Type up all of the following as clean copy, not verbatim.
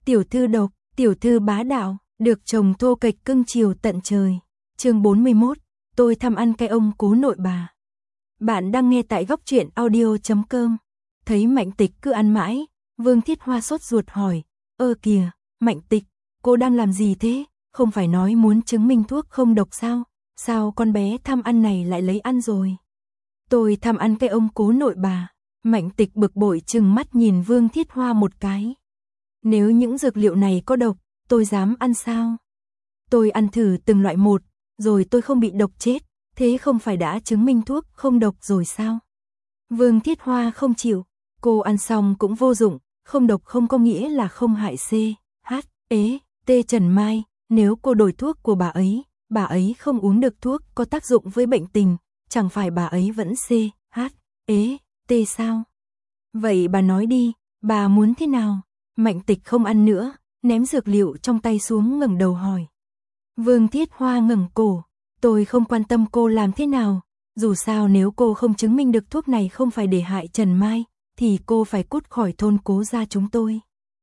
tiểu thư độc, tiểu thư bá đạo, được chồng thô kệch cưng chiều tận trời. Chương 41, tôi thăm ăn cái ông cố nội bà. Bạn đang nghe tại góc truyện audio.com. Thấy Mạnh Tịch cứ ăn mãi, Vương Thiết Hoa sốt ruột hỏi, ơ kìa, Mạnh Tịch, cô đang làm gì thế? Không phải nói muốn chứng minh thuốc không độc sao? Sao con bé tham ăn này lại lấy ăn rồi? Tôi tham ăn cái ông cố nội bà. Mạnh Tịch bực bội trừng mắt nhìn Vương Thiết Hoa một cái. Nếu những dược liệu này có độc, tôi dám ăn sao? Tôi ăn thử từng loại một, rồi tôi không bị độc chết, thế không phải đã chứng minh thuốc không độc rồi sao? Vương Thiết Hoa không chịu, cô ăn xong cũng vô dụng, không độc không có nghĩa là không hại C, H, E, T Trần Mai, nếu cô đổi thuốc của bà ấy không uống được thuốc có tác dụng với bệnh tình, chẳng phải bà ấy vẫn C, H, E, T sao? Vậy bà nói đi, bà muốn thế nào? Mạnh Tịch không ăn nữa, ném dược liệu trong tay xuống ngẩng đầu hỏi. Vương Thiết Hoa ngẩng cổ, tôi không quan tâm cô làm thế nào, dù sao nếu cô không chứng minh được thuốc này không phải để hại Trần Mai, thì cô phải cút khỏi thôn Cố gia chúng tôi.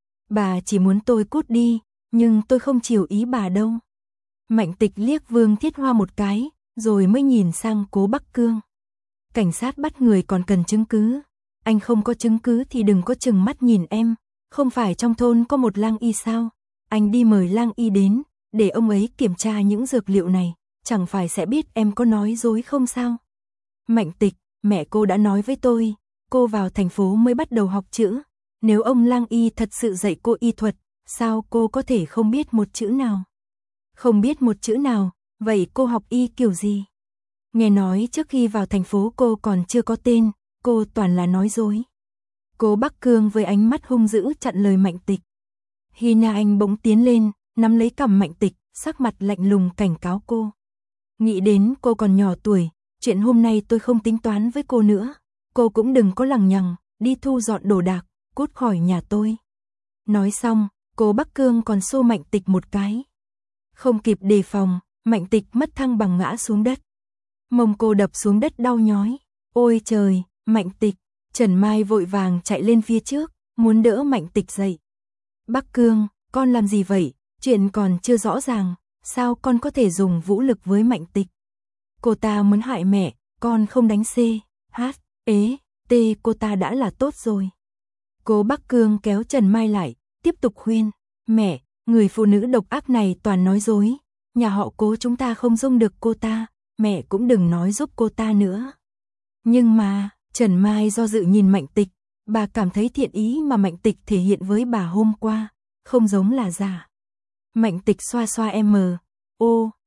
Bà chỉ muốn tôi cút đi, nhưng tôi không chiều ý bà đâu. Mạnh Tịch liếc Vương Thiết Hoa một cái, rồi mới nhìn sang Cố Bắc Cương. Cảnh sát bắt người còn cần chứng cứ, anh không có chứng cứ thì đừng có chừng mắt nhìn em, không phải trong thôn có một lang y sao, anh đi mời lang y đến, để ông ấy kiểm tra những dược liệu này, chẳng phải sẽ biết em có nói dối không sao? Mạnh Tịch, mẹ cô đã nói với tôi, cô vào thành phố mới bắt đầu học chữ, nếu ông lang y thật sự dạy cô y thuật, sao cô có thể không biết một chữ nào? Không biết một chữ nào, vậy cô học y kiểu gì? Nghe nói trước khi vào thành phố cô còn chưa có tên, cô toàn là nói dối. Cố Bắc Cương với ánh mắt hung dữ chặn lời Mạnh Tịch. Hina Anh bỗng tiến lên, nắm lấy cằm Mạnh Tịch, sắc mặt lạnh lùng cảnh cáo cô. Nghĩ đến cô còn nhỏ tuổi, chuyện hôm nay tôi không tính toán với cô nữa. Cô cũng đừng có lằng nhằng, đi thu dọn đồ đạc, cút khỏi nhà tôi. Nói xong, Cố Bắc Cương còn xô Mạnh Tịch một cái. Không kịp đề phòng, Mạnh Tịch mất thăng bằng ngã xuống đất. Mông cô đập xuống đất đau nhói. Ôi trời, Mạnh Tịch, Trần Mai vội vàng chạy lên phía trước, muốn đỡ Mạnh Tịch dậy. Bắc Cương, con làm gì vậy? Chuyện còn chưa rõ ràng, sao con có thể dùng vũ lực với Mạnh Tịch? Cô ta muốn hại mẹ, con không đánh C, H, E, T cô ta đã là tốt rồi. Cố Bắc Cương kéo Trần Mai lại, tiếp tục khuyên, mẹ, người phụ nữ độc ác này toàn nói dối, nhà họ Cố chúng ta không dung được cô ta, mẹ cũng đừng nói giúp cô ta nữa. Nhưng mà, Trần Mai do dự nhìn Mạnh Tịch, bà cảm thấy thiện ý mà Mạnh Tịch thể hiện với bà hôm qua, không giống là giả. Mạnh Tịch xoa xoa M, O,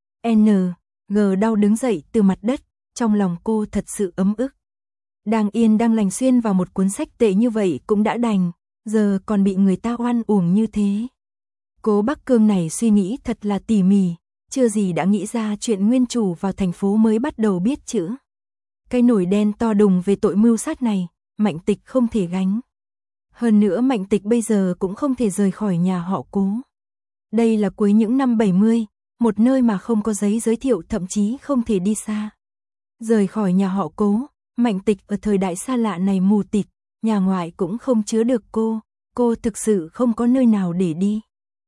N, G đau đứng dậy từ mặt đất, trong lòng cô thật sự ấm ức. Đang yên đang lành xuyên vào một cuốn sách tệ như vậy cũng đã đành, giờ còn bị người ta oan uổng như thế. Cố Bắc Cương này suy nghĩ thật là tỉ mỉ, chưa gì đã nghĩ ra chuyện nguyên chủ vào thành phố mới bắt đầu biết chữ. Cái nổi đen to đùng về tội mưu sát này, Mạnh Tịch không thể gánh. Hơn nữa Mạnh Tịch bây giờ cũng không thể rời khỏi nhà họ Cố. Đây là cuối những năm 70, một nơi mà không có giấy giới thiệu thậm chí không thể đi xa. Rời khỏi nhà họ Cố, Mạnh Tịch ở thời đại xa lạ này mù tịt, nhà ngoại cũng không chứa được cô thực sự không có nơi nào để đi.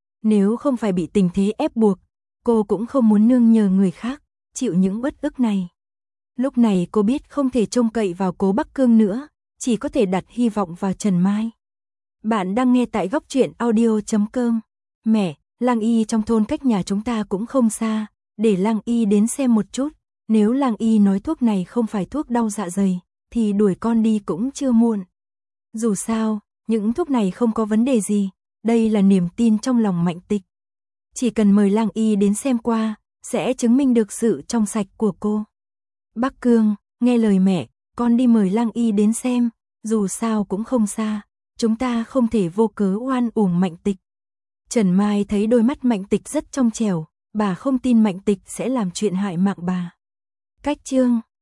Nếu không phải bị tình thế ép buộc, cô cũng không muốn nương nhờ người khác, chịu những uất ức này. Lúc này cô biết không thể trông cậy vào Cố Bắc Cương nữa, chỉ có thể đặt hy vọng vào Trần Mai. Bạn đang nghe tại góc truyện audio.com. Mẹ, lang y trong thôn cách nhà chúng ta cũng không xa, để lang y đến xem một chút, nếu lang y nói thuốc này không phải thuốc đau dạ dày, thì đuổi con đi cũng chưa muộn. Dù sao, những thuốc này không có vấn đề gì, đây là niềm tin trong lòng Mạnh Tịch. Chỉ cần mời lang y đến xem qua, sẽ chứng minh được sự trong sạch của cô. Bắc Cương, nghe lời mẹ, con đi mời lang y đến xem, dù sao cũng không xa, chúng ta không thể vô cớ oan uổng Mạnh Tịch. Trần Mai thấy đôi mắt Mạnh Tịch rất trong trẻo, bà không tin Mạnh Tịch sẽ làm chuyện hại mạng bà. Cách chương